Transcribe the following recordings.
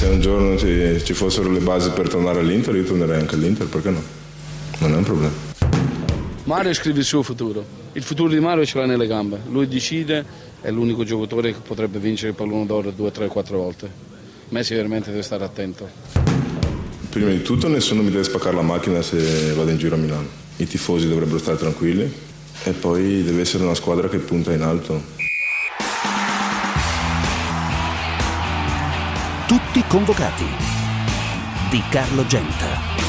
Se un giorno ci fossero le basi per tornare all'Inter, io tornerei anche all'Inter, perché no? Non è un problema. Mario scrive il suo futuro. Il futuro di Mario ce l'ha nelle gambe. Lui decide, è l'unico giocatore che potrebbe vincere il pallone d'oro 2, 3, 4 volte. Messi veramente deve stare attento. Prima di tutto nessuno mi deve spaccare la macchina se vado in giro a Milano. I tifosi dovrebbero stare tranquilli e poi deve essere una squadra che punta in alto. Tutti convocati di Carlo Genta.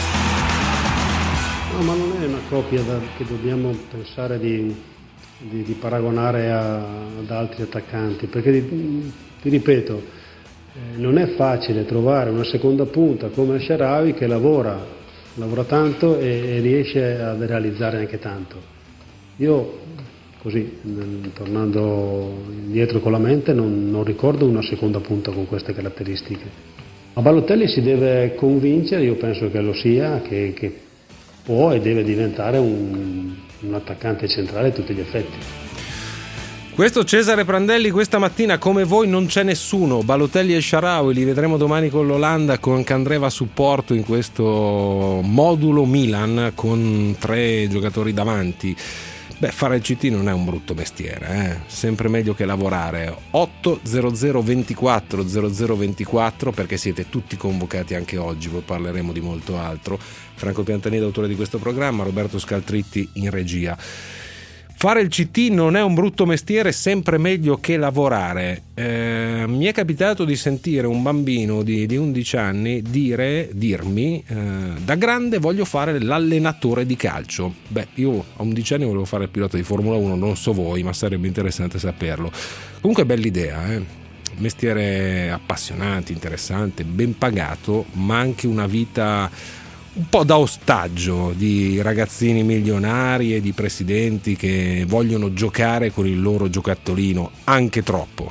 No, ma non è una coppia che dobbiamo pensare di paragonare ad altri attaccanti, perché ti ripeto, non è facile trovare una seconda punta come Shaarawy che lavora tanto e riesce a realizzare anche tanto. Io così, tornando indietro con la mente, non ricordo una seconda punta con queste caratteristiche. Ma Balotelli si deve convincere, io penso che lo sia, che può e deve diventare un attaccante centrale a tutti gli effetti. Questo Cesare Prandelli questa mattina, come voi non c'è nessuno. Balotelli e Shaarawy li vedremo domani con l'Olanda, con Candreva a supporto in questo modulo Milan con 3 giocatori davanti. Beh, fare il CT non è un brutto mestiere, sempre meglio che lavorare. 800 24 0024, perché siete tutti convocati anche oggi, poi parleremo di molto altro. Franco Piantanida, autore di questo programma, Roberto Scaltritti in regia. Fare il CT non è un brutto mestiere, sempre meglio che lavorare. Mi è capitato di sentire un bambino di 11 anni dirmi da grande voglio fare l'allenatore di calcio. Beh, io a 11 anni volevo fare il pilota di Formula 1, non so voi, ma sarebbe interessante saperlo. Comunque bella idea, mestiere appassionante, interessante, ben pagato, ma anche una vita un po' da ostaggio di ragazzini milionari e di presidenti che vogliono giocare con il loro giocattolino, anche troppo.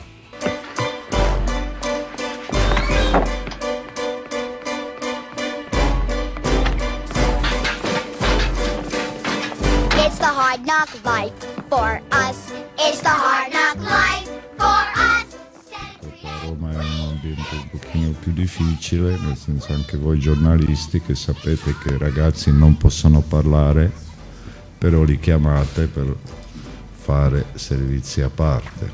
It's the hard knock life for us. It's the hard knock life for us. Roma è un ambiente un pochino più difficile, nel senso anche voi giornalisti che sapete che i ragazzi non possono parlare, però li chiamate per fare servizi a parte.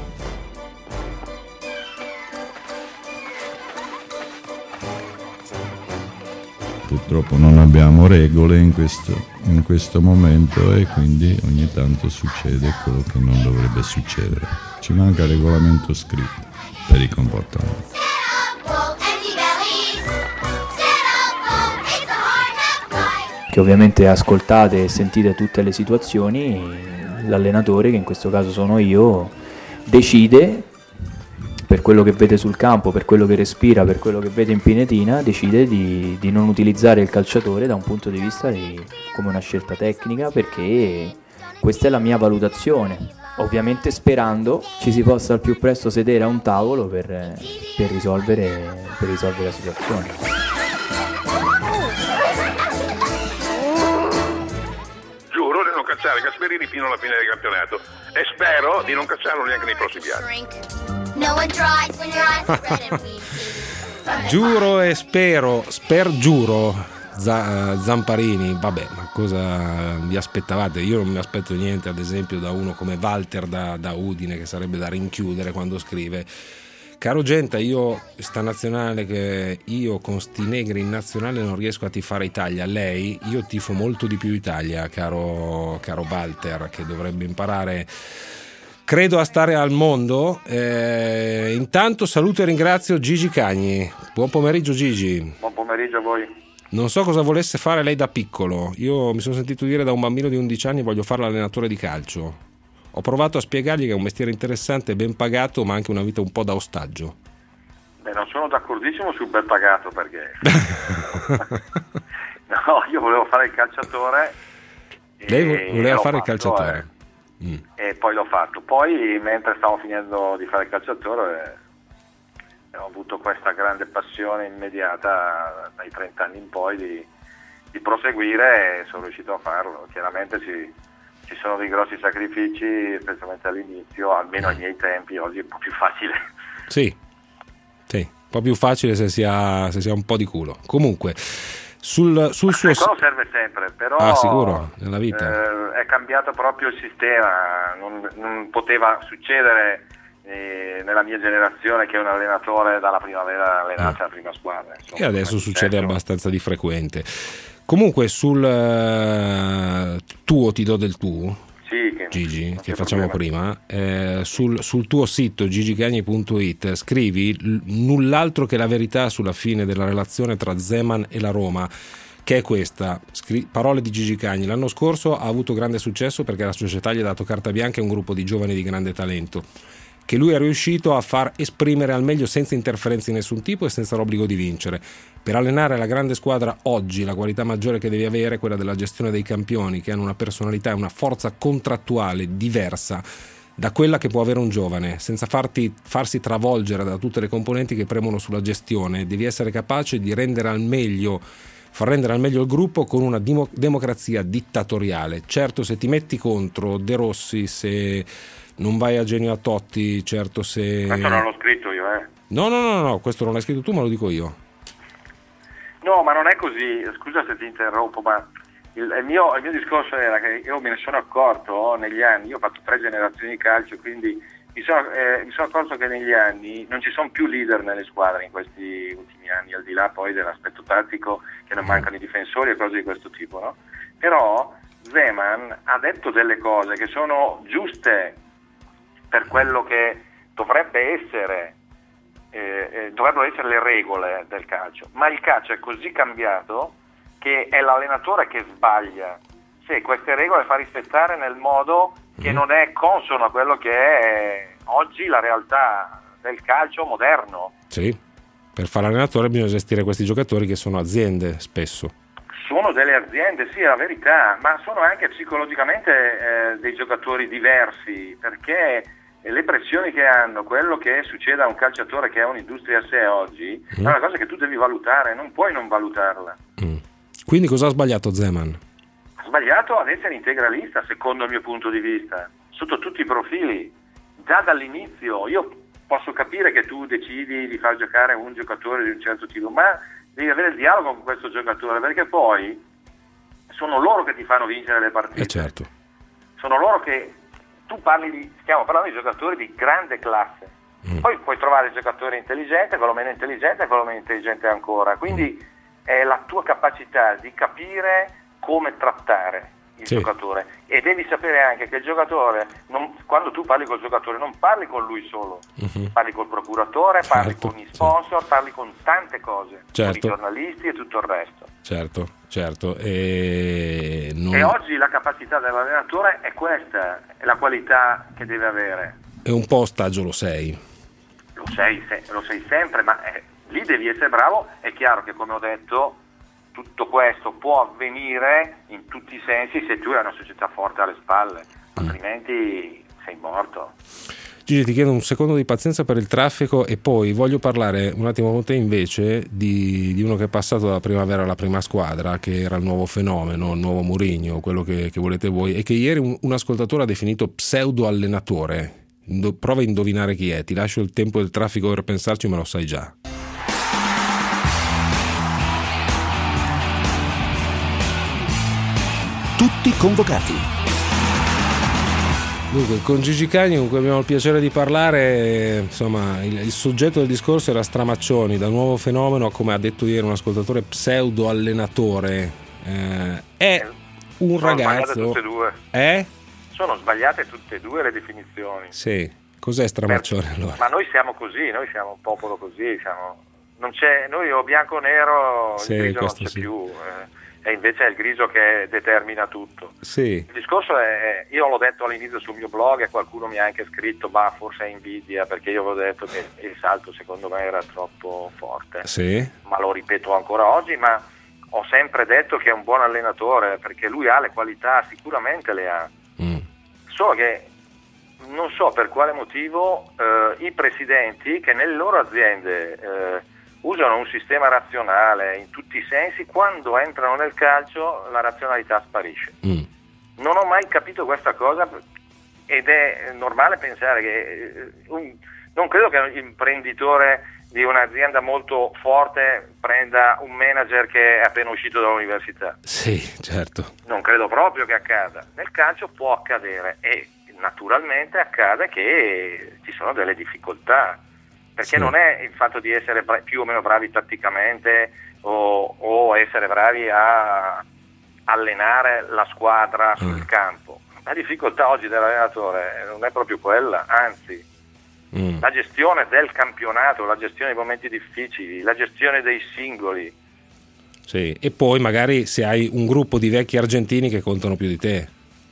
Purtroppo non abbiamo regole in questo momento e quindi ogni tanto succede quello che non dovrebbe succedere. Ci manca il regolamento scritto per i comportamenti. Che ovviamente ascoltate e sentite tutte le situazioni, l'allenatore, che in questo caso sono io, decide, per quello che vede sul campo, per quello che respira, per quello che vede in pinetina, decide di non utilizzare il calciatore da un punto di vista come una scelta tecnica, perché questa è la mia valutazione. Ovviamente sperando ci si possa al più presto sedere a un tavolo per risolvere la situazione. Giuro di non cacciare Gasperini fino alla fine del campionato e spero di non cacciarlo neanche nei prossimi anni. Giuro e giuro. Zamparini, vabbè, ma cosa vi aspettavate? Io non mi aspetto niente, ad esempio, da uno come Walter da Udine, che sarebbe da rinchiudere quando scrive: caro Genta, io sta nazionale che io con sti negri in nazionale non riesco a tifare Italia, io tifo molto di più Italia, caro Walter, che dovrebbe imparare, credo, a stare al mondo. Intanto saluto e ringrazio Gigi Cagni. Buon pomeriggio Gigi. Buon pomeriggio a voi. Non so cosa volesse fare lei da piccolo. Io mi sono sentito dire da un bambino di 11 anni voglio fare l'allenatore di calcio. Ho provato a spiegargli che è un mestiere interessante, ben pagato, ma anche una vita un po' da ostaggio. Beh, non sono d'accordissimo sul ben pagato, perché no, io volevo fare il calciatore. Lei voleva fare il calciatore. E poi l'ho fatto. Poi, mentre stavo finendo di fare il calciatore, ho avuto questa grande passione immediata dai 30 anni in poi di proseguire, e sono riuscito a farlo. Chiaramente ci sono dei grossi sacrifici, specialmente all'inizio, almeno ai miei tempi. Oggi è un po' più facile. Sì. un po' più facile se si ha un po' di culo. Comunque sul suo quello serve sempre, però sicuro, nella vita è cambiato proprio il sistema, non poteva succedere nella mia generazione che un allenatore dalla primavera allenasse la prima squadra, insomma, e adesso succede abbastanza di frequente. Comunque sul tuo ti do del tuo, sì, Gigi, che facciamo prima, sul tuo sito gigicagni.it scrivi null'altro che la verità sulla fine della relazione tra Zeman e la Roma, che è questa, parole di Gigi Cagni: l'anno scorso ha avuto grande successo perché la società gli ha dato carta bianca a un gruppo di giovani di grande talento che lui è riuscito a far esprimere al meglio senza interferenze di nessun tipo e senza l'obbligo di vincere. Per allenare la grande squadra oggi la qualità maggiore che devi avere è quella della gestione dei campioni, che hanno una personalità e una forza contrattuale diversa da quella che può avere un giovane, senza farsi travolgere da tutte le componenti che premono sulla gestione. Devi essere capace di far rendere al meglio il gruppo con una democrazia dittatoriale. Certo, se ti metti contro De Rossi, se non vai a genio a Totti, certo se... Questo non l'ho scritto io, No, questo non l'hai scritto tu, ma lo dico io. No, ma non è così, scusa se ti interrompo, ma il mio discorso era che io me ne sono accorto negli anni, io ho fatto 3 generazioni di calcio, quindi mi sono accorto che negli anni non ci sono più leader nelle squadre in questi ultimi anni, al di là poi dell'aspetto tattico, che non mancano i difensori e cose di questo tipo, no? Però Zeman ha detto delle cose che sono giuste per quello che dovrebbero essere le regole del calcio, ma il calcio è così cambiato che è l'allenatore che sbaglia se queste regole fa rispettare nel modo che non è consono a quello che è oggi la realtà del calcio moderno. Sì, per fare allenatore bisogna gestire questi giocatori che sono aziende spesso. Sono delle aziende, sì, è la verità, ma sono anche psicologicamente dei giocatori diversi, perché le pressioni che hanno, quello che succede a un calciatore che è un'industria a sé oggi, è una cosa che tu devi valutare, non puoi non valutarla. Quindi cosa ha sbagliato Zeman? Ha sbagliato ad essere integralista, secondo il mio punto di vista, sotto tutti i profili. Già dall'inizio, io posso capire che tu decidi di far giocare un giocatore di un certo tipo, ma devi avere il dialogo con questo giocatore, perché poi sono loro che ti fanno vincere le partite. Certo. Sono loro che stiamo parlando di giocatori di grande classe. Poi puoi trovare il giocatore intelligente, quello meno intelligente e quello meno intelligente ancora. Quindi è la tua capacità di capire come trattare il giocatore, e devi sapere anche che il giocatore, quando tu parli col giocatore non parli con lui solo, parli col procuratore, parli con gli sponsor, parli con tante cose, con i giornalisti e tutto il resto. Certo. E oggi la capacità dell'allenatore è questa, è la qualità che deve avere. E un po' ostaggio lo sei. Lo sei sempre, ma lì devi essere bravo. È chiaro che, come ho detto, tutto questo può avvenire in tutti i sensi se tu hai una società forte alle spalle, altrimenti sei morto. Gigi, ti chiedo un secondo di pazienza per il traffico e poi voglio parlare un attimo con te invece di uno che è passato dalla primavera alla prima squadra, che era il nuovo fenomeno, il nuovo Mourinho, quello che volete voi, e che ieri un ascoltatore ha definito pseudo allenatore. Prova a indovinare chi è, ti lascio il tempo del traffico per pensarci, ma lo sai già. Tutti convocati. Dunque, con Gigi Cagni, con cui abbiamo il piacere di parlare, insomma, il soggetto del discorso era Stramaccioni, da nuovo fenomeno, come ha detto ieri un ascoltatore, pseudo allenatore. È un ragazzo. Sono sbagliate tutte e due. Sono sbagliate tutte e due le definizioni. Sì. Cos'è Stramaccioni allora? Ma noi siamo così, noi siamo un popolo così, non c'è, noi o bianco o nero, il grigio non c'è più. E invece è il grigio che determina tutto. Sì. Il discorso è, io l'ho detto all'inizio sul mio blog e qualcuno mi ha anche scritto, forse è invidia, perché io avevo detto che il salto secondo me era troppo forte. Sì. Ma lo ripeto ancora oggi, ma ho sempre detto che è un buon allenatore, perché lui ha le qualità, sicuramente le ha. Solo che non so per quale motivo i presidenti che nelle loro aziende usano un sistema razionale in tutti i sensi, quando entrano nel calcio la razionalità sparisce. Non ho mai capito questa cosa, ed è normale pensare che non credo che l'imprenditore di un'azienda molto forte prenda un manager che è appena uscito dall'università. Sì, certo. Non credo proprio che accada. Nel calcio può accadere e naturalmente accade che ci sono delle difficoltà, perché non è il fatto di essere più o meno bravi tatticamente o essere bravi a allenare la squadra sul campo. La difficoltà oggi dell'allenatore non è proprio quella, anzi la gestione del campionato, la gestione dei momenti difficili, la gestione dei singoli. Sì, e poi magari se hai un gruppo di vecchi argentini che contano più di te.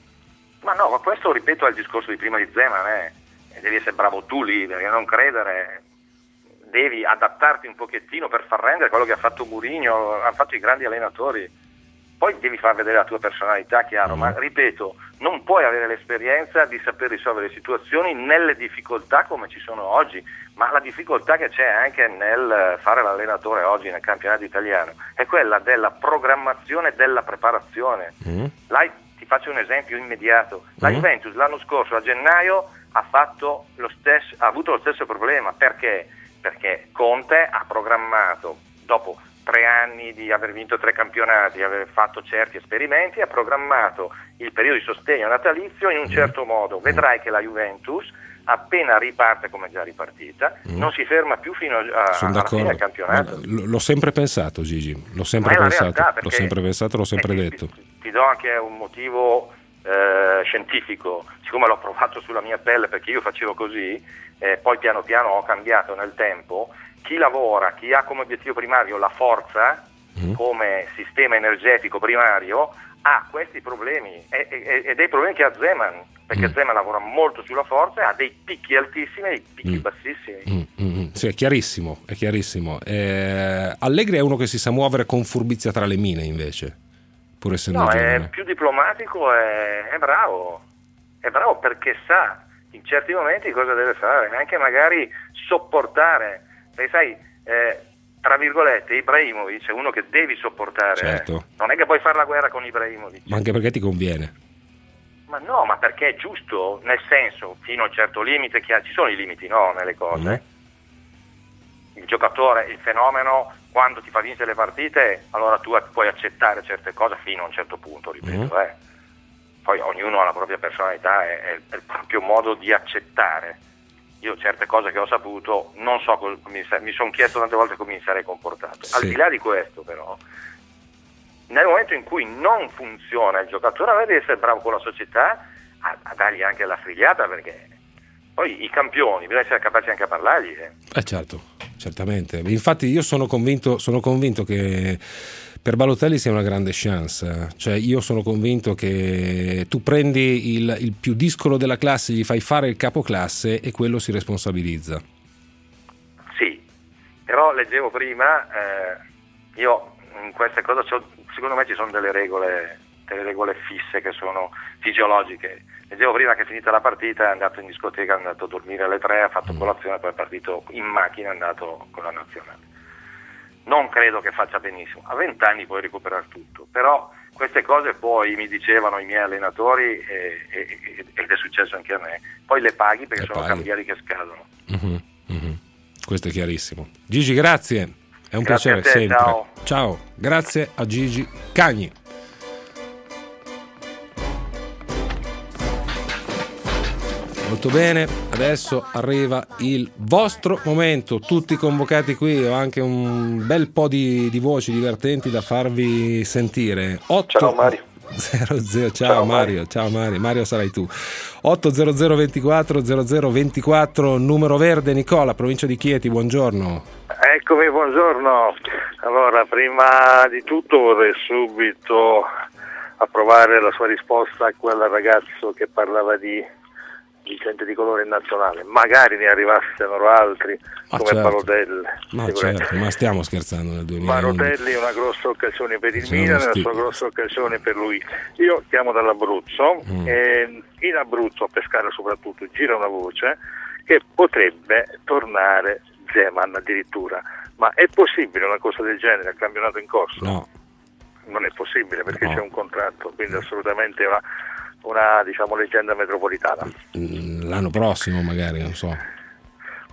Ma no, ma questo ripeto è il discorso di prima di Zeman, e devi essere bravo tu lì, perché non credere, devi adattarti un pochettino per far rendere quello che ha fatto Mourinho, hanno fatto i grandi allenatori. Poi devi far vedere la tua personalità, chiaro, ma ripeto, non puoi avere l'esperienza di saper risolvere situazioni nelle difficoltà come ci sono oggi, ma la difficoltà che c'è anche nel fare l'allenatore oggi nel campionato italiano è quella della programmazione e della preparazione. Ti faccio un esempio immediato. La Juventus l'anno scorso a gennaio ha avuto lo stesso problema. Perché? Perché Conte ha programmato, dopo 3 anni di aver vinto 3 campionati, aver fatto certi esperimenti, ha programmato il periodo di sostegno natalizio in un certo modo. Vedrai che la Juventus, appena riparte come è già ripartita, non si ferma più fino alla fine del campionato. L'ho sempre pensato, Gigi, l'ho sempre pensato, l'ho sempre detto. Ti do anche un motivo scientifico, siccome l'ho provato sulla mia pelle perché io facevo così, poi piano piano ho cambiato nel tempo. Chi lavora, chi ha come obiettivo primario la forza come sistema energetico primario, ha questi problemi e dei problemi che ha Zeman, perché Zeman lavora molto sulla forza e ha dei picchi altissimi e dei picchi bassissimi. Sì, è chiarissimo. Allegri è uno che si sa muovere con furbizia tra le mine, invece, pur essendo giovane. È più diplomatico, è bravo perché sa in certi momenti cosa deve fare, anche magari sopportare. Perché sai, tra virgolette, Ibrahimovic è uno che devi sopportare. Certo. Non è che puoi fare la guerra con Ibrahimovic. Ma anche perché ti conviene. Ma no, ma perché è giusto, nel senso, fino a un certo limite, ci sono i limiti, no, nelle cose. Il giocatore, il fenomeno, quando ti fa vincere le partite, allora tu puoi accettare certe cose fino a un certo punto, ripeto. Poi ognuno ha la propria personalità e il proprio modo di accettare. Io certe cose che ho saputo non so mi sono chiesto tante volte come mi sarei comportato. Al di là di questo, però, nel momento in cui non funziona il giocatore, deve essere bravo con la società a dargli anche la frigliata, perché poi i campioni bisogna essere capaci anche a parlargli. Certo, certamente. Infatti io sono convinto che per Balotelli sia una grande chance. Cioè, io sono convinto che tu prendi il più discolo della classe, gli fai fare il capoclasse e quello si responsabilizza. Sì, però leggevo prima, io in queste cose secondo me ci sono delle regole fisse che sono fisiologiche. Leggevo prima che finita la partita è andato in discoteca, è andato a dormire alle 3, ha fatto colazione, poi è partito in macchina, è andato con la nazionale. Non credo che faccia benissimo, a 20 anni puoi recuperare tutto, però queste cose poi mi dicevano i miei allenatori ed è successo anche a me, poi le paghi perché sono cambiali che scadono. Questo è chiarissimo. Gigi, grazie, è un Grazie piacere a te, sempre. Ciao, grazie a Gigi Cagni. Molto bene, adesso arriva il vostro momento, tutti convocati qui, ho anche un bel po' di voci divertenti da farvi sentire. Ciao Mario. Ciao Mario, Mario sarai tu. 800 24 0024, numero verde. Nicola, provincia di Chieti, buongiorno. Eccomi, buongiorno. Allora, prima di tutto vorrei subito approvare la sua risposta a quel ragazzo che parlava di gente di colore in nazionale. Magari ne arrivassero altri come Balotelli. Ma certo, ma stiamo scherzando nel 2011. Balotelli è una grossa occasione per il Milan, è una sua grossa occasione per lui. Io chiamo dall'Abruzzo e in Abruzzo, a Pescara soprattutto, gira una voce che potrebbe tornare Zeman addirittura. Ma è possibile una cosa del genere al campionato in corso? No. Non è possibile perché c'è un contratto, quindi assolutamente una diciamo leggenda metropolitana. L'anno prossimo magari, non so.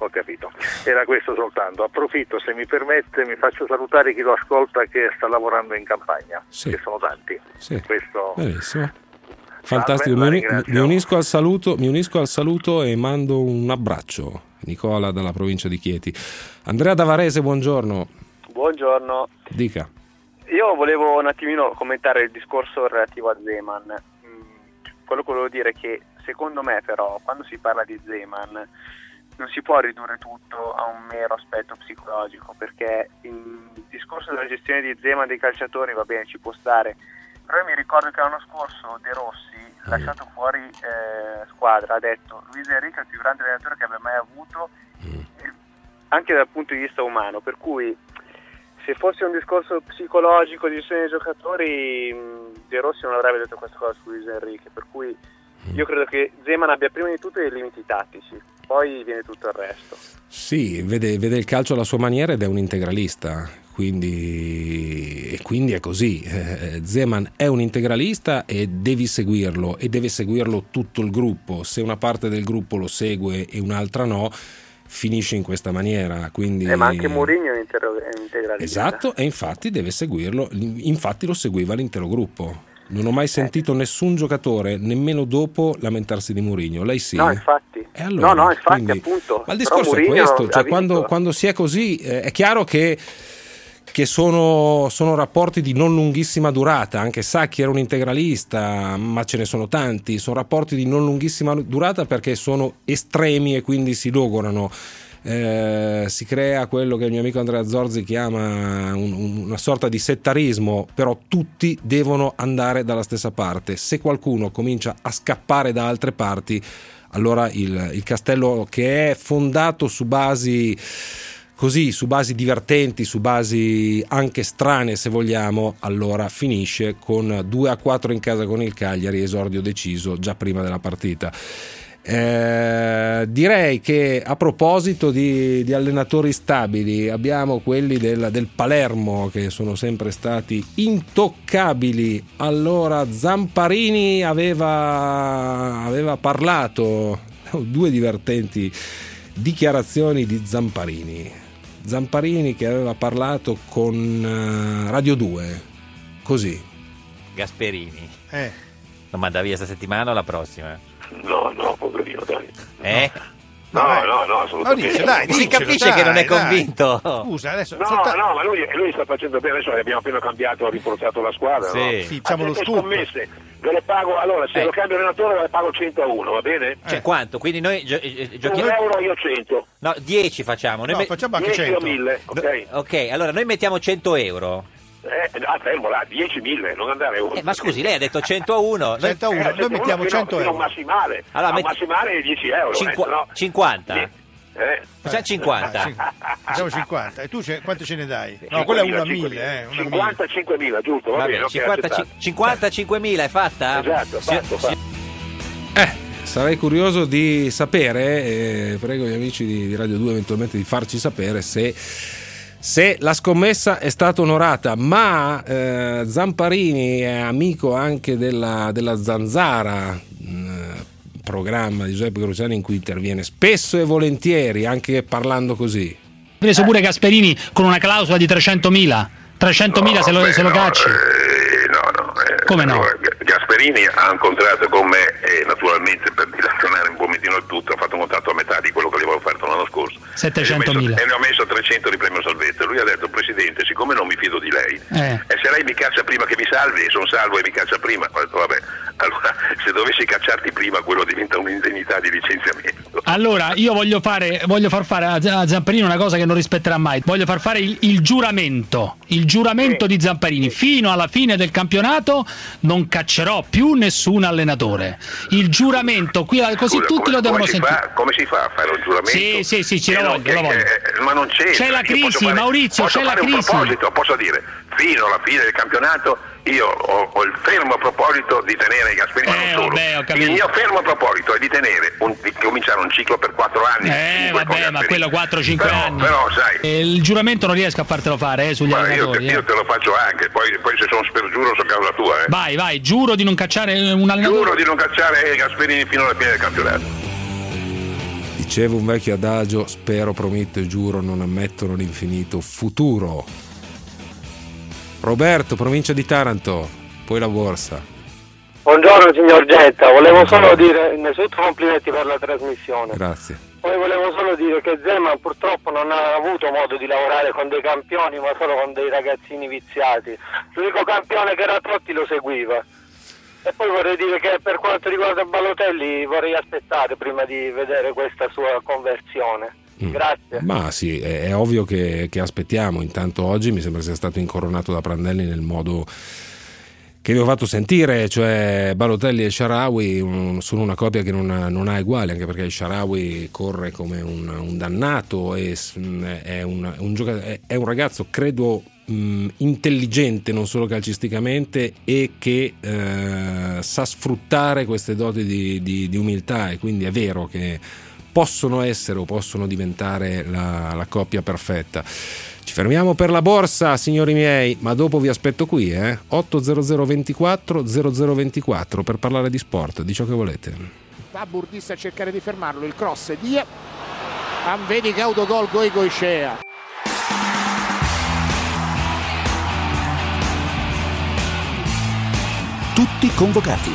Ho capito, era questo soltanto. Approfitto, se mi permette, mi faccio salutare chi lo ascolta che sta lavorando in campagna, che sono tanti. Sì. Questo... Benissimo. Fantastico, mi unisco al saluto e mando un abbraccio. Nicola dalla provincia di Chieti. Andrea da Varese, buongiorno. Buongiorno. Dica. Io volevo un attimino commentare il discorso relativo a Zeman. Quello che volevo dire è che secondo me però quando si parla di Zeman non si può ridurre tutto a un mero aspetto psicologico, perché il discorso della gestione di Zeman dei calciatori va bene, ci può stare, però io mi ricordo che l'anno scorso De Rossi, lasciato fuori squadra, ha detto: Luis Enrique è il più grande allenatore che abbia mai avuto, anche dal punto di vista umano, per cui se fosse un discorso psicologico di gestione dei giocatori, De Rossi non avrebbe detto questa cosa su Luis Enrique, per cui io credo che Zeman abbia prima di tutto dei limiti tattici, poi viene tutto il resto. Sì, vede il calcio alla sua maniera ed è un integralista, quindi è così. Zeman è un integralista e devi seguirlo, e deve seguirlo tutto il gruppo. Se una parte del gruppo lo segue e un'altra no, finisce in questa maniera. Quindi... ma anche Mourinho è integralista. Esatto, e infatti deve seguirlo, infatti lo seguiva l'intero gruppo. Non ho mai sentito nessun giocatore, nemmeno dopo, lamentarsi di Mourinho. Lei sì? No, infatti. E allora, no, infatti, quindi, appunto. Ma il discorso è questo, cioè quando si è così, è chiaro che sono rapporti di non lunghissima durata. Anche Sacchi era un integralista, ma ce ne sono tanti. Sono rapporti di non lunghissima durata perché sono estremi e quindi si logorano. Si crea quello che il mio amico Andrea Zorzi chiama una sorta di settarismo, però tutti devono andare dalla stessa parte. Se qualcuno comincia a scappare da altre parti, allora il castello, che è fondato su basi così, su basi divertenti, su basi anche strane se vogliamo, allora finisce con 2-4 in casa con il Cagliari, esordio deciso già prima della partita. Direi che a proposito di allenatori stabili, abbiamo quelli del Palermo che sono sempre stati intoccabili. Allora Zamparini aveva parlato, due divertenti dichiarazioni di Zamparini che aveva parlato con Radio 2 così. Gasperini lo manda via sta settimana o la prossima? No, poverino, dai. No, assolutamente. Dai, si capisce che non è convinto. Scusa, adesso. No, ma lui sta facendo bene. Adesso abbiamo appena cambiato, rinforzato la squadra. Sì, no? Diciamo lo scoop. Scommesse, ve le pago. Allora, se lo cambio allenatore, ve le pago 100 a 1, va bene? Cioè, quanto? Quindi noi giochiamo. 1 euro, io 100. No, 10 facciamo. Noi facciamo anche 100. 1000, ok. Ok, allora noi mettiamo 100 euro. Fermo là, 10.000, non andare oltre. Ma scusi, lei ha detto 100 a 1. 100 a 1, noi mettiamo 100 euro. Un massimale. Allora, massimale è 10 euro. 50. Facciamo 50. Facciamo 50. E tu quanto ce ne dai? No, quello è 1 a 1000. 55.000, giusto? Va bene, 55.000 è fatta? Esatto, fatto. Sarei curioso di sapere, prego gli amici di Radio 2 eventualmente di farci sapere se la scommessa è stata onorata, ma Zamparini è amico anche della Zanzara, programma di Giuseppe Cruciani in cui interviene spesso e volentieri, anche parlando così. Preso pure Gasperini con una clausola di 300.000 se lo cacci. Come no? Gasperini ha un contratto con me e naturalmente per dilazionare un pochettino il tutto ha fatto un contratto a metà di quello che gli avevo offerto l'anno scorso. 700.000. E ne ho messo 300 di premio salvezza. Lui ha detto: Presidente, siccome non mi fido di lei, e se lei mi caccia prima che mi salvi, sono salvo e mi caccia prima, ho detto vabbè, allora se dovessi cacciarti prima quello diventa un'indennità di licenziamento. Allora io voglio far fare a Zamparini una cosa che non rispetterà mai. Voglio far fare il giuramento di Zamparini: fino alla fine del campionato non caccerò più nessun allenatore. Il giuramento qui, così tutti lo devono sentire. Come si fa a fare un giuramento? Sì, lo voglio. Ma non c'è la crisi, Maurizio, c'è la crisi. Posso dire, fino alla fine del campionato io ho il fermo proposito di tenere Gasperini, ma non solo. Il mio fermo proposito è di cominciare un ciclo per 4 anni. Ma quello 4-5 anni. Però sai, il giuramento non riesco a fartelo fare sugli allenatori. Io te lo faccio anche, poi se sono spergiuro so causa tua. Vai, giuro di non cacciare un allenatore. Giuro di non cacciare Gasperini fino alla fine del campionato. Dicevo un vecchio adagio, spero, prometto e giuro, non ammettono l'infinito futuro. Roberto, provincia di Taranto, poi la borsa. Buongiorno signor Getta, volevo solo dire innanzitutto complimenti per la trasmissione. Grazie. Poi volevo solo dire che Zeman purtroppo non ha avuto modo di lavorare con dei campioni, ma solo con dei ragazzini viziati. L'unico campione che era Totti lo seguiva. E poi vorrei dire che per quanto riguarda Balotelli vorrei aspettare prima di vedere questa sua conversione. Grazie. Ma sì, è ovvio che aspettiamo. Intanto oggi mi sembra sia stato incoronato da Prandelli nel modo che vi ho fatto sentire, cioè Balotelli e El Shaarawy sono una coppia che non ha uguali, anche perché El Shaarawy corre come un dannato, è un ragazzo, credo, intelligente non solo calcisticamente, e che sa sfruttare queste doti di umiltà, e quindi è vero che possono essere o possono diventare la coppia perfetta. Ci fermiamo per la borsa, signori miei, ma dopo vi aspetto qui, 800 24 0024 per parlare di sport, di ciò che volete. Va Burdis a cercare di fermarlo, il cross di Anvedi che autogol Goicoechea. Tutti convocati.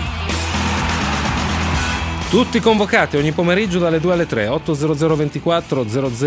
Tutti convocati ogni pomeriggio dalle 2 alle 3, 800 24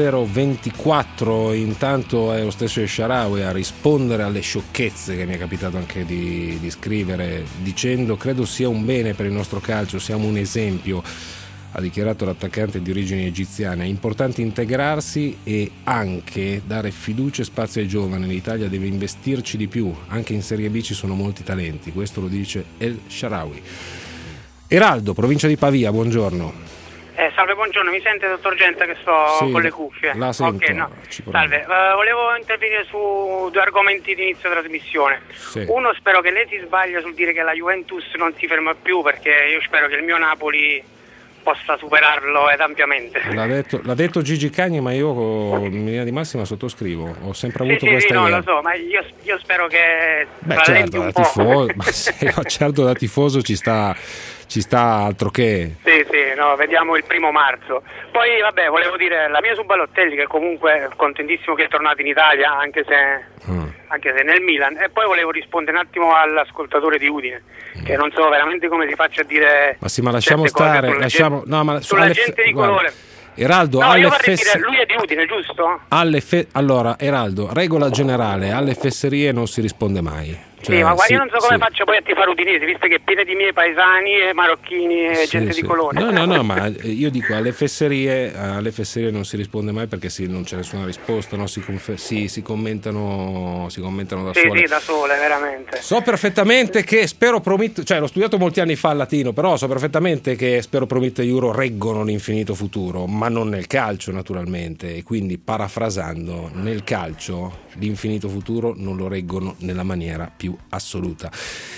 0024. Intanto è lo stesso El Shaarawy a rispondere alle sciocchezze che mi è capitato anche di scrivere, dicendo: credo sia un bene per il nostro calcio, siamo un esempio. Ha dichiarato l'attaccante di origini egiziane. È importante integrarsi e anche dare fiducia e spazio ai giovani. L'Italia deve investirci di più, anche in Serie B ci sono molti talenti. Questo lo dice El Shaarawy. Eraldo, provincia di Pavia, buongiorno. Salve, buongiorno, mi sente dottor Genta che sto con le cuffie? La sento, okay, no. Salve, volevo intervenire su due argomenti di inizio trasmissione. Sì. Uno, spero che lei si sbaglia sul dire che la Juventus non si ferma più, perché io spero che il mio Napoli possa superarlo ed ampiamente. L'ha detto Gigi Cagni, ma io in linea di massima sottoscrivo. Ho sempre avuto questa idea. No, lo so, ma io spero che certo, da tifoso, ma certo, da tifoso ci sta altro che. Sì, no, vediamo il 1 marzo. Poi vabbè, volevo dire la mia su Balotelli, che comunque contentissimo che è tornato in Italia, anche se nel Milan. E poi volevo rispondere un attimo all'ascoltatore di Udine, che non so veramente come si faccia a dire. Ma lasciamo stare, sulla gente di colore. Eraldo, no, io vorrei dire, lui è di Udine, giusto? Allora, Eraldo, regola generale, alle fesserie non si risponde mai. Cioè, sì, ma guarda, io non so come faccio poi a tifare udinese, visto che è piena di miei paesani e marocchini e gente di colore. No, ma io dico alle fesserie non si risponde mai, perché non c'è nessuna risposta, no? Si commentano da sole. Sì, da sole, veramente. So perfettamente che spero prometto, cioè l'ho studiato molti anni fa il latino, però so perfettamente che spero prometto Euro reggono l'infinito futuro, ma non nel calcio naturalmente, e quindi parafrasando, nel calcio l'infinito futuro non lo reggono nella maniera più assoluta,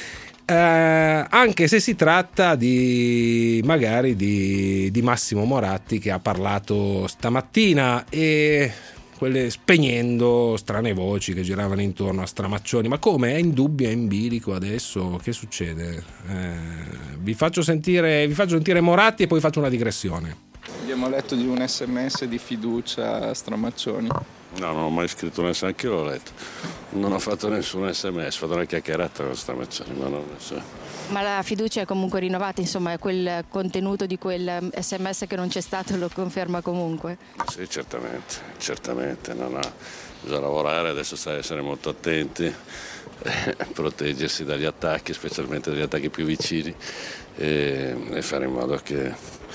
anche se si tratta magari di Massimo Moratti, che ha parlato stamattina, e spegnendo strane voci che giravano intorno a Stramaccioni. Ma come? È in dubbio, è in bilico adesso? Che succede? Vi faccio sentire Moratti e poi faccio una digressione. Abbiamo letto di un SMS di fiducia a Stramaccioni. No, non ho mai scritto un SMS, anche io l'ho letto. Non ho fatto nessun SMS, ho fatto una chiacchierata con Stramaccioni, ma non so. Ma la fiducia è comunque rinnovata, insomma, quel contenuto di quel SMS che non c'è stato lo conferma comunque? Sì, certamente. Bisogna lavorare, adesso sai, essere molto attenti, proteggersi dagli attacchi, specialmente dagli attacchi più vicini, e fare in modo che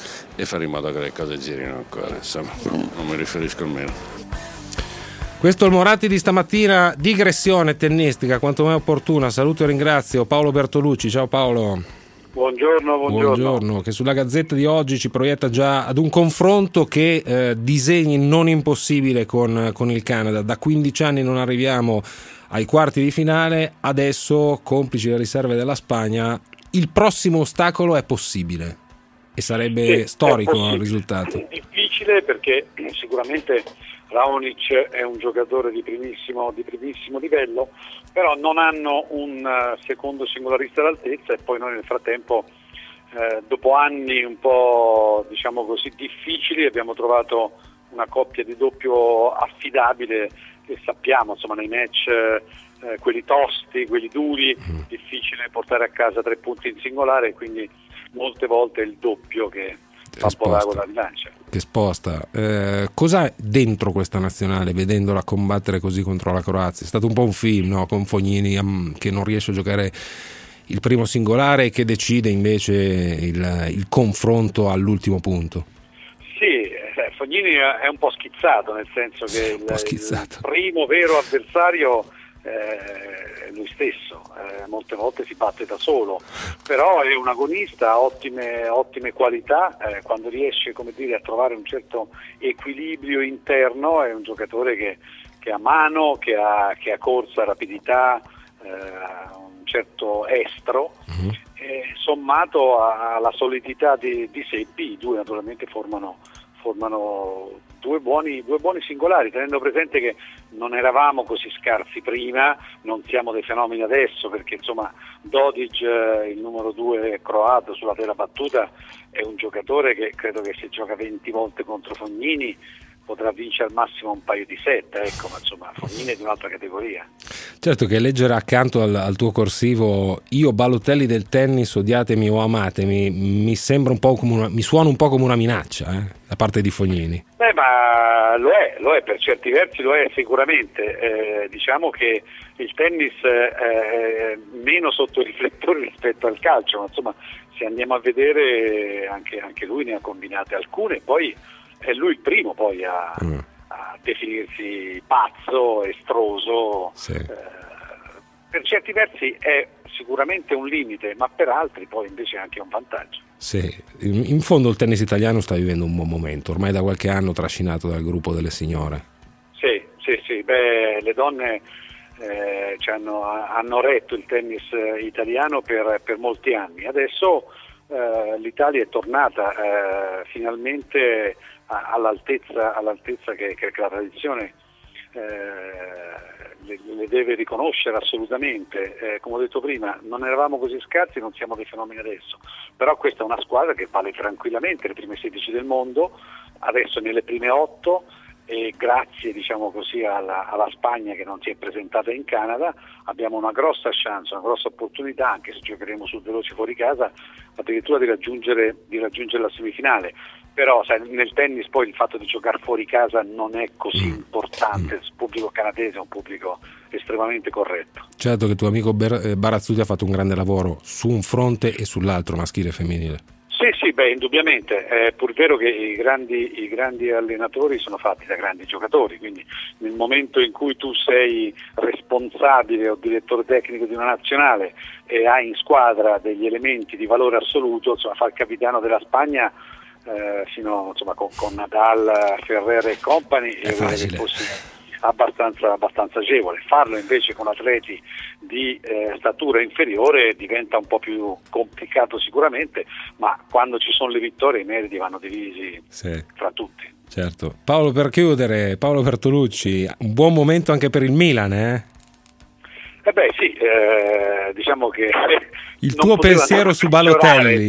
le cose girino ancora, insomma, non mi riferisco almeno. Questo è il Moratti di stamattina, digressione tennistica quanto mai opportuna. Saluto e ringrazio Paolo Bertolucci. Ciao Paolo. Buongiorno. Che sulla Gazzetta di oggi ci proietta già ad un confronto che disegni non impossibile con il Canada. Da 15 anni non arriviamo ai quarti di finale, adesso, complici le riserve della Spagna, il prossimo ostacolo è possibile e sarebbe storico il risultato. È difficile, perché sicuramente Raonic è un giocatore di primissimo livello, però non hanno un secondo singolarista d'altezza, e poi noi nel frattempo dopo anni un po', diciamo così, difficili, abbiamo trovato una coppia di doppio affidabile, che sappiamo, insomma, nei match quelli tosti, quelli duri, difficile portare a casa 3 punti in singolare, quindi molte volte è il doppio che fa un po' l'ago da bilancia. Che sposta. Cos'è dentro questa nazionale, vedendola combattere così contro la Croazia? È stato un po' un film, no? Con Fognini che non riesce a giocare il primo singolare e che decide invece il confronto all'ultimo punto. Sì, Fognini è un po' schizzato, nel senso che il primo vero avversario è lui stesso, molte volte si batte da solo, però è un agonista, ha ottime qualità, quando riesce, come dire, a trovare un certo equilibrio interno, è un giocatore che ha mano, che ha corsa, rapidità, un certo estro, sommato alla solidità di Seppi. I due naturalmente formano due buoni singolari, tenendo presente che non eravamo così scarsi prima, non siamo dei fenomeni adesso, perché insomma Dodic, il numero 2 croato sulla terra battuta, è un giocatore che credo che se gioca 20 volte contro Fognini potrà vincere al massimo un paio di 7, ecco, ma insomma Fognini è di un'altra categoria. Certo che leggere accanto al tuo corsivo "io Balotelli del tennis, odiatemi o amatemi" mi sembra un po' come mi suona un po' come una minaccia da parte di Fognini. Ma lo è, per certi versi lo è sicuramente. Diciamo che il tennis è meno sotto i riflettori rispetto al calcio, ma insomma se andiamo a vedere anche lui ne ha combinate alcune, poi è lui il primo poi a definirsi pazzo, estroso. Sì. Per certi versi è sicuramente un limite, ma per altri poi invece è anche un vantaggio. Sì, in fondo il tennis italiano sta vivendo un buon momento, ormai da qualche anno trascinato dal gruppo delle signore. Sì, beh, le donne hanno retto il tennis italiano per molti anni. Adesso l'Italia è tornata finalmente all'altezza che la tradizione le deve riconoscere assolutamente. Come ho detto prima, non eravamo così scarsi, non siamo dei fenomeni adesso, però questa è una squadra che vale tranquillamente le prime 16 del mondo, adesso nelle prime 8, e grazie, diciamo così, alla Spagna che non si è presentata in Canada abbiamo una grossa chance, una grossa opportunità, anche se giocheremo sul veloce fuori casa, addirittura di raggiungere la semifinale. Però sai, nel tennis poi il fatto di giocare fuori casa non è così importante, il pubblico canadese è un pubblico estremamente corretto. Certo che tuo amico Barazzuti ha fatto un grande lavoro su un fronte e sull'altro, maschile e femminile. Sì, beh, indubbiamente, è pur vero che i grandi allenatori sono fatti da grandi giocatori, quindi nel momento in cui tu sei responsabile o direttore tecnico di una nazionale e hai in squadra degli elementi di valore assoluto, insomma, far capitano della Spagna fino, insomma, con Nadal, Ferrer e compagni è abbastanza agevole. Farlo invece con atleti di statura inferiore diventa un po' più complicato sicuramente, ma quando ci sono le vittorie i meriti vanno divisi fra tutti. Certo. Paolo, per chiudere, Paolo Bertolucci, un buon momento anche per il Milan, Beh sì, diciamo che il tuo pensiero su Balotelli,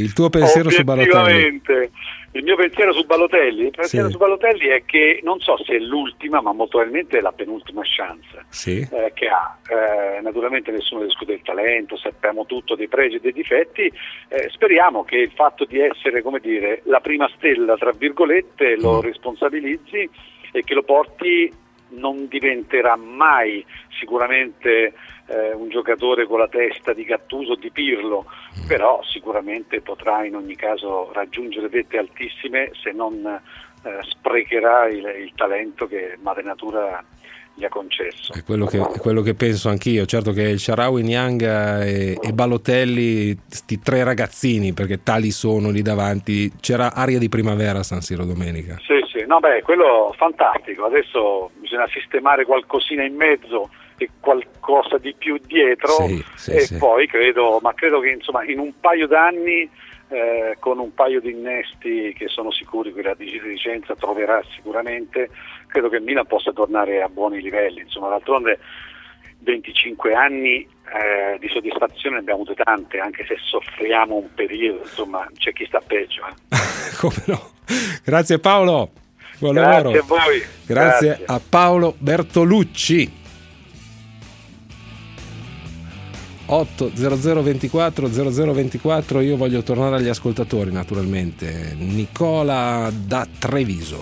il mio pensiero su Balotelli, su Balotelli è che non so se è l'ultima, ma molto probabilmente è la penultima chance che ha. Naturalmente nessuno discute il talento, sappiamo tutto dei pregi e dei difetti, speriamo che il fatto di essere, come dire, la prima stella, tra virgolette, lo responsabilizzi e che lo porti. Non diventerà mai sicuramente un giocatore con la testa di Gattuso o di Pirlo, però sicuramente potrà in ogni caso raggiungere vette altissime se non sprecherà il talento che Madre Natura gli ha concesso. È quello che penso anch'io. Certo che il Shaarawy, Niang e Balotelli, sti 3 ragazzini, perché tali sono lì davanti, c'era aria di primavera a San Siro domenica. Sì, no, beh, quello fantastico. Adesso bisogna sistemare qualcosina in mezzo e qualcosa di più dietro, poi credo che insomma in un paio d'anni con un paio di innesti che sono sicuri che la dirigenza troverà sicuramente, credo che il Milan possa tornare a buoni livelli. Insomma, d'altronde 25 anni di soddisfazione ne abbiamo avute tante, anche se soffriamo un periodo, insomma c'è chi sta peggio. Come no? Grazie Paolo, buon Grazie lavoro. a voi. Grazie a Paolo Bertolucci. 80024 0024. Io voglio tornare agli ascoltatori, naturalmente. Nicola da Treviso.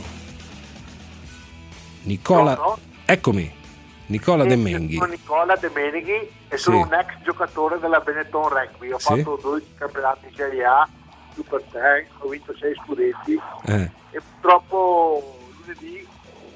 Nicola, eccomi. Nicola De Menghi. Sono Nicola De Menghi e sono un ex giocatore della Benetton Rugby. Ho fatto 12 campionati in Serie A, Super 3, ho vinto 6 scudetti e purtroppo lunedì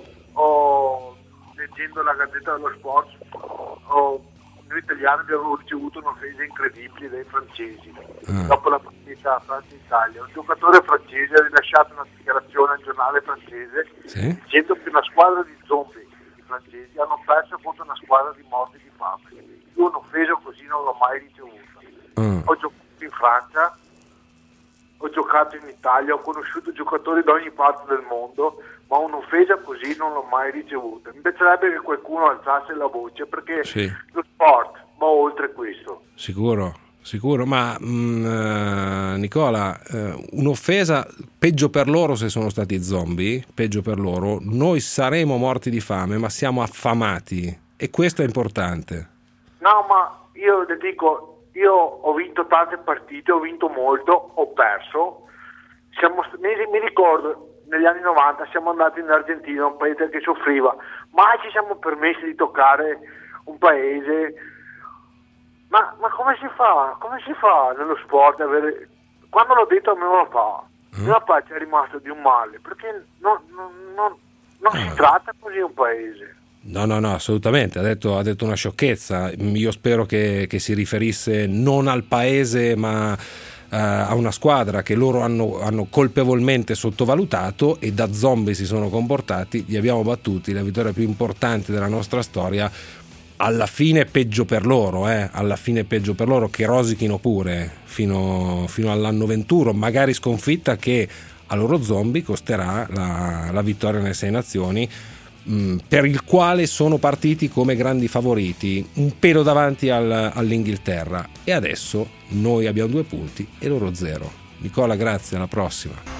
leggendo la Gazzetta dello Sport noi italiani abbiamo ricevuto un'offesa incredibile dai francesi dopo la partita Francia-Italia. Un giocatore francese ha rilasciato una dichiarazione al giornale francese dicendo che una squadra di zombie francesi hanno perso contro una squadra di morti di fame. Io un'offesa così non l'ho mai ricevuta. Ho giocato in Francia, ho giocato in Italia, ho conosciuto giocatori da ogni parte del mondo, ma un'offesa così non l'ho mai ricevuta. Mi piacerebbe che qualcuno alzasse la voce, perché lo sport va oltre questo. Sicuro, ma Nicola, un'offesa, peggio per loro se sono stati zombie, peggio per loro. Noi saremo morti di fame, ma siamo affamati, e questo è importante. No, ma io le dico, io ho vinto tante partite, ho vinto molto, ho perso. Mi ricordo, negli anni 90 siamo andati in Argentina, un paese che soffriva, mai ci siamo permessi di toccare un paese. Ma come si fa? Come si fa nello sport avere... Quando l'ho detto a mio papà ci è rimasto di un male, perché non si tratta così un paese. No, assolutamente, ha detto una sciocchezza. Io spero che si riferisse non al paese, ma a una squadra che loro hanno colpevolmente sottovalutato, e da zombie si sono comportati, li abbiamo battuti, la vittoria più importante della nostra storia. Alla fine peggio per loro, che rosichino pure fino all'anno 21, magari sconfitta che a loro zombie costerà la vittoria nelle 6 nazioni, per il quale sono partiti come grandi favoriti, un pelo davanti all'Inghilterra, e adesso noi abbiamo 2 punti e loro 0. Nicola, grazie, alla prossima.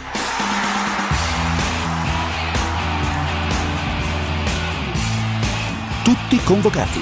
Tutti convocati.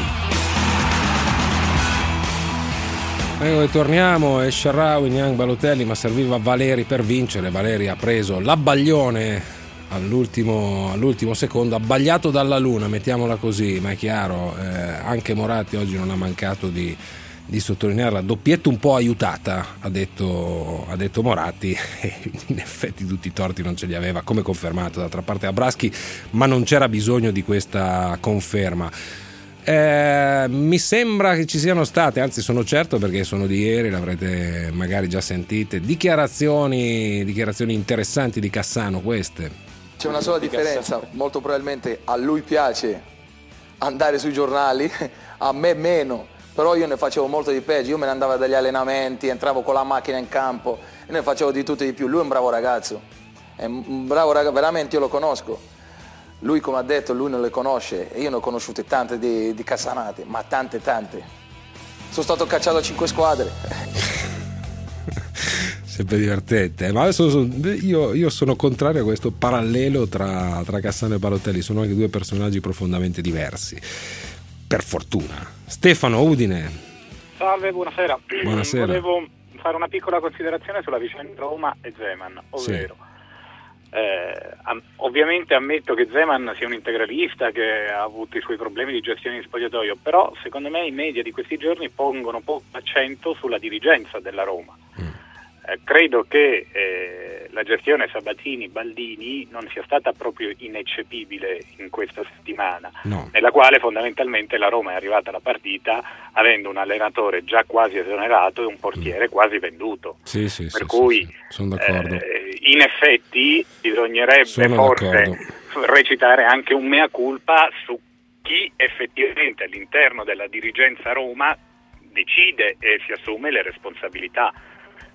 Ecco, torniamo. El Shaarawy, Niang, Balotelli, ma serviva Valeri per vincere. Valeri ha preso l'abbaglione all'ultimo secondo, abbagliato dalla luna, mettiamola così, ma è chiaro, anche Moratti oggi non ha mancato di sottolineare la doppietta un po' aiutata, ha detto Moratti, e in effetti tutti i torti non ce li aveva, come confermato d'altra parte a Braschi, ma non c'era bisogno di questa conferma. Mi sembra che ci siano state, anzi sono certo perché sono di ieri, l'avrete magari già sentite, dichiarazioni interessanti di Cassano, queste. C'è una sola differenza, molto probabilmente a lui piace andare sui giornali, a me meno. Però io ne facevo molto di peggio, io me ne andavo dagli allenamenti, entravo con la macchina in campo e ne facevo di tutto e di più. Lui è un bravo ragazzo, veramente io lo conosco. Lui, come ha detto, lui non le conosce, e io ne ho conosciute tante di cassanate, ma tante. Sono stato cacciato a 5 squadre. Sempre divertente, ma adesso io sono contrario a questo parallelo tra Cassano e Balotelli, sono anche 2 personaggi profondamente diversi, per fortuna. Stefano, Udine. Salve, buonasera. Buonasera. Volevo fare una piccola considerazione sulla vicenda Roma e Zeman, ovvero ovviamente ammetto che Zeman sia un integralista che ha avuto i suoi problemi di gestione di spogliatoio, però secondo me i media di questi giorni pongono poco accento sulla dirigenza della Roma. Credo che la gestione Sabatini-Baldini non sia stata proprio ineccepibile in questa settimana, nella quale fondamentalmente la Roma è arrivata alla partita avendo un allenatore già quasi esonerato e un portiere quasi venduto. Per cui sono d'accordo. In effetti bisognerebbe forse recitare anche un mea culpa su chi effettivamente all'interno della dirigenza Roma decide e si assume le responsabilità.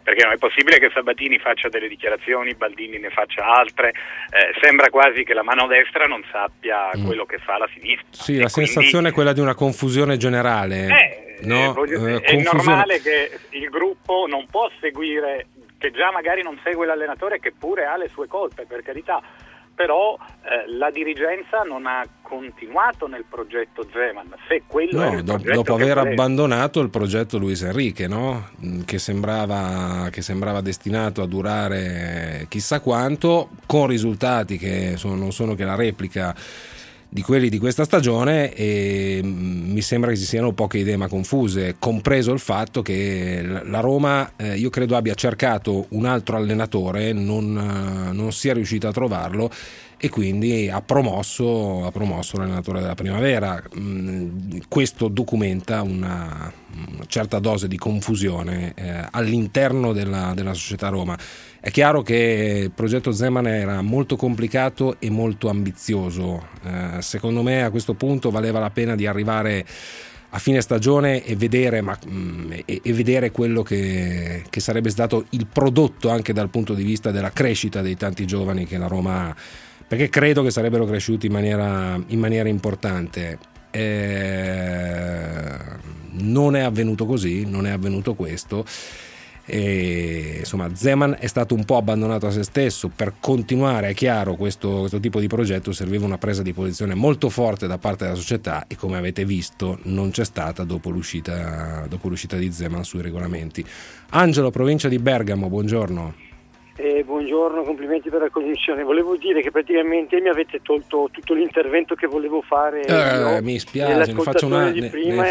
perché non è possibile che Sabatini faccia delle dichiarazioni, Baldini ne faccia altre, sembra quasi che la mano destra non sappia quello che fa la sinistra. Sì, la sensazione è quella di una confusione generale. No? È normale che il gruppo non può seguire, che già magari non segue l'allenatore, che pure ha le sue colpe, per carità, però la dirigenza non ha continuato nel progetto Zeman, se quello era il progetto dopo aver voleva. abbandonato il progetto Luis Enrique, no? che sembrava destinato a durare chissà quanto, con risultati che non sono che la replica di quelli di questa stagione, e mi sembra che ci siano poche idee ma confuse, compreso il fatto che la Roma io credo abbia cercato un altro allenatore, non sia riuscito a trovarlo, e quindi ha promosso l'allenatore della primavera. Questo documenta una certa dose di confusione all'interno della società Roma. È chiaro che il progetto Zeman era molto complicato e molto ambizioso. Secondo me a questo punto valeva la pena di arrivare a fine stagione e vedere quello che sarebbe stato il prodotto anche dal punto di vista della crescita dei tanti giovani che la Roma ha, perché credo che sarebbero cresciuti in maniera importante. Non è avvenuto così, non è avvenuto questo. E, insomma, Zeman è stato un po' abbandonato a se stesso. Per continuare, è chiaro, questo tipo di progetto serviva una presa di posizione molto forte da parte della società, e come avete visto non c'è stata dopo l'uscita di Zeman sui regolamenti. Angelo, provincia di Bergamo, buongiorno. Buongiorno, complimenti per la connessione. Volevo dire che praticamente mi avete tolto tutto l'intervento che volevo fare. Mi spiace, ne faccio un altro.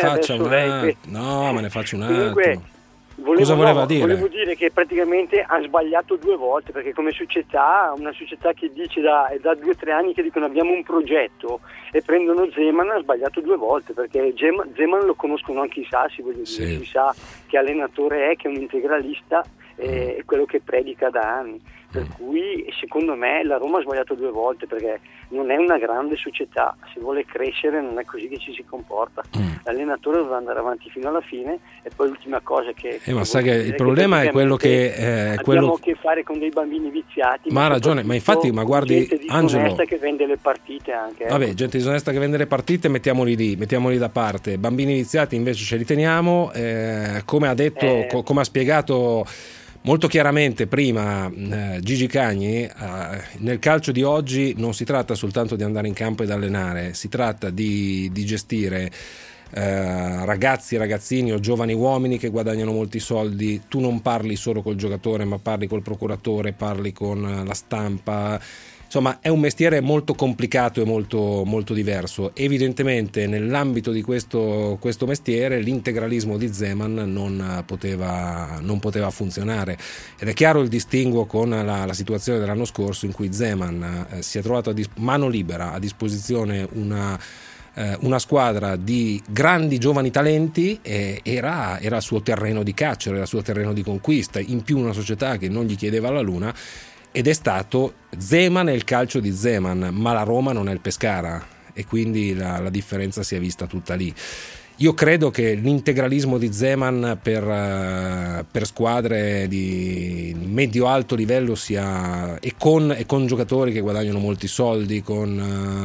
No, ma ne faccio un altro. Comunque, cosa voleva dire? Volevo dire che praticamente ha sbagliato 2 volte, perché come società, una società che dice è da 2 o 3 anni che dicono abbiamo un progetto e prendono Zeman, ha sbagliato 2 volte, perché Zeman lo conoscono anche i Sassi, voglio dire, si sa che allenatore è, che è un integralista, è quello che predica da anni, per cui secondo me la Roma ha sbagliato 2 volte, perché non è una grande società, se vuole crescere non è così che ci si comporta. L'allenatore dovrà andare avanti fino alla fine. E poi l'ultima cosa ma sai che il problema è quello che abbiamo a che fare con dei bambini viziati, ma ha ragione, ma infatti, ma guardi, gente Angelo, disonesta che vende le partite anche. Vabbè, gente disonesta che vende le partite, mettiamoli da parte. Bambini viziati invece ce li teniamo, come ha detto, come ha spiegato molto chiaramente prima Gigi Cagni, nel calcio di oggi non si tratta soltanto di andare in campo ed allenare, si tratta di gestire ragazzi, ragazzini o giovani uomini che guadagnano molti soldi. Tu non parli solo col giocatore, ma parli col procuratore, parli con la stampa. Insomma, è un mestiere molto complicato e molto, molto diverso. Evidentemente nell'ambito di questo mestiere l'integralismo di Zeman non poteva funzionare, ed è chiaro il distinguo con la situazione dell'anno scorso, in cui Zeman si è trovato mano libera a disposizione una squadra di grandi giovani talenti, e era il suo terreno di caccia, era il suo terreno di conquista, in più una società che non gli chiedeva la luna. Ed è stato Zeman e il calcio di Zeman, ma la Roma non è il Pescara, e quindi la differenza si è vista tutta lì. Io credo che l'integralismo di Zeman per squadre di medio-alto livello sia, e con giocatori che guadagnano molti soldi, con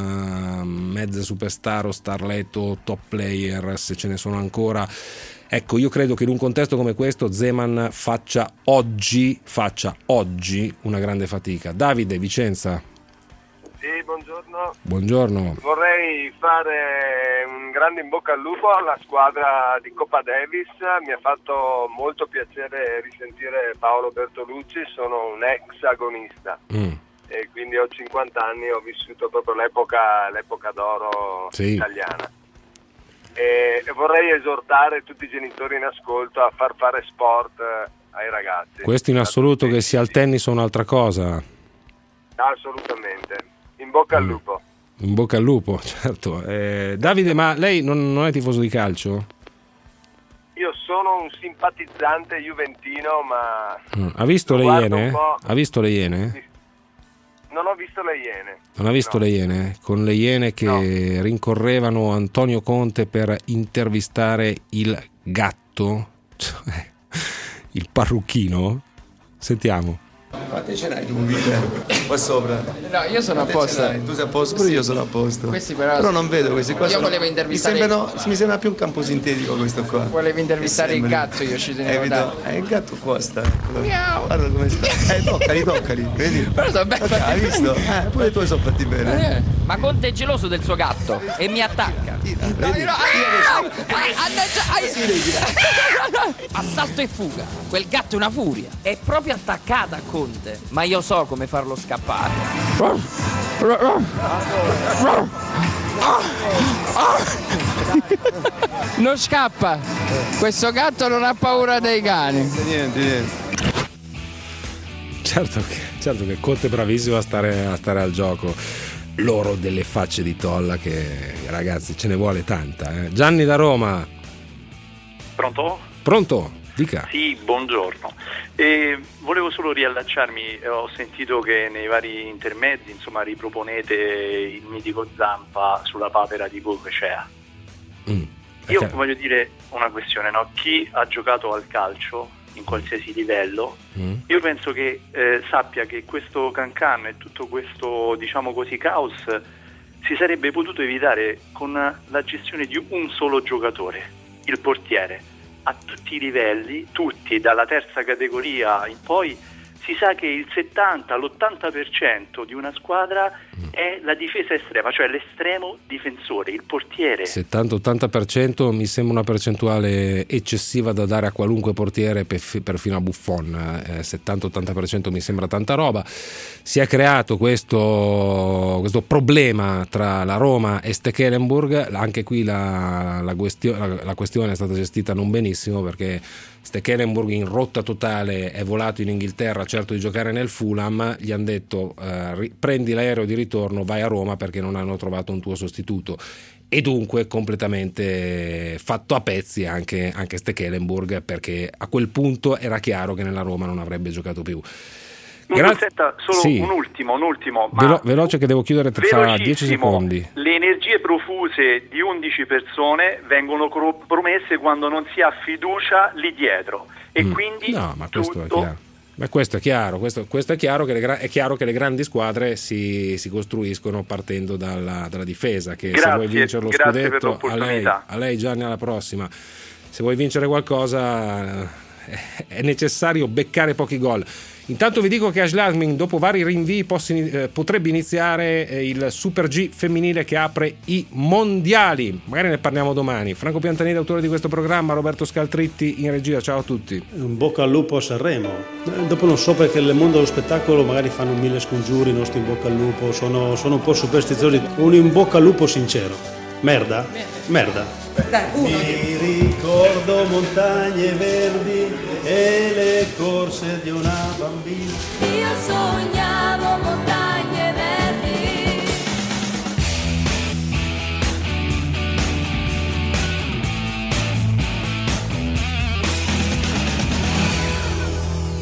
mezze superstar o starletto, top player, se ce ne sono ancora. Ecco, io credo che in un contesto come questo Zeman faccia oggi una grande fatica. Davide, Vicenza. Sì, buongiorno. Buongiorno. Vorrei fare un grande in bocca al lupo alla squadra di Coppa Davis. Mi ha fatto molto piacere risentire Paolo Bertolucci, sono un ex agonista. E quindi ho 50 anni, ho vissuto proprio l'epoca d'oro italiana. E vorrei esortare tutti i genitori in ascolto a far fare sport ai ragazzi. Questo in assoluto, che sia il tennis o un'altra cosa. Assolutamente. In bocca al lupo. In bocca al lupo, certo. Davide, ma lei non è tifoso di calcio? Io sono un simpatizzante juventino, ma... Ha visto le Iene? Ha visto le Iene? Non ho visto le Iene. Non ha visto le Iene? Con le Iene che rincorrevano Antonio Conte per intervistare il gatto? il parrucchino. Sentiamo. Quante ce n'hai tu un video qua sopra? No, io sono a posto. Tu sei a posto, pure io sono a posto. Questi però non vedo questi qua. Io volevo intervistare. Mi sembra più un campo sintetico questo qua. Volevo intervistare il gatto, io ci tenevo da. Il gatto qua sta. Miau. Guarda come sta. Toccali, vedi? Però sono bello. Hai visto? Pure tu sono fatti bene. Ma Conte è geloso del suo gatto e mi attacca. Assalto e fuga. Quel gatto è una furia. È proprio attaccata a Conte. Ma io so come farlo scappare. Non scappa. Questo gatto non ha paura dei cani. Niente. Certo che Conte è bravissimo a stare al gioco. Loro delle facce di tolla che, ragazzi, ce ne vuole tanta. Gianni da Roma. Pronto? Dica. Sì, buongiorno. Volevo solo riallacciarmi, ho sentito che nei vari intermezzi, insomma, riproponete il mitico Zampa sulla papera di Goicoechea. Io voglio dire una questione, no? Chi ha giocato al calcio in qualsiasi livello, io penso che sappia che questo cancan e tutto questo, diciamo così, caos si sarebbe potuto evitare con la gestione di un solo giocatore, il portiere, a tutti i livelli, tutti, dalla terza categoria in poi. Si sa che il 70-l'80% di una squadra è la difesa estrema, cioè l'estremo difensore, il portiere. 70-80% mi sembra una percentuale eccessiva da dare a qualunque portiere, perfino a Buffon. 70-80% mi sembra tanta roba. Si è creato questo problema tra la Roma e Stekelenburg. Anche qui la questione è stata gestita non benissimo, perché Stekelenburg in rotta totale è volato in Inghilterra, certo di giocare nel Fulham, gli hanno detto prendi l'aereo di ritorno, vai a Roma perché non hanno trovato un tuo sostituto, e dunque completamente fatto a pezzi anche Stekelenburg, perché a quel punto era chiaro che nella Roma non avrebbe giocato più. Senta, solo sì. un ultimo ma veloce che devo chiudere tra 10 secondi. Le energie profuse di 11 persone vengono promesse quando non si ha fiducia lì dietro, e quindi no, ma questo è chiaro. Ma questo è chiaro, questo è chiaro è chiaro che le grandi squadre si costruiscono partendo dalla difesa, che se vuoi vincere lo scudetto, a lei Gianni, alla prossima, se vuoi vincere qualcosa è necessario beccare pochi gol. Intanto vi dico che a Schladming, dopo vari rinvii, potrebbe iniziare il Super G femminile che apre i mondiali. Magari ne parliamo domani. Franco Piantanelli, autore di questo programma, Roberto Scaltritti in regia. Ciao a tutti. Un bocca al lupo a Sanremo. Dopo non so, perché nel mondo dello spettacolo magari fanno 1000 scongiuri, i nostri in bocca al lupo, sono un po' superstiziosi. Un in bocca al lupo sincero. Merda. Dai, Mi ricordo montagne verdi e le corse di una bambina. Io sognavo montagne verdi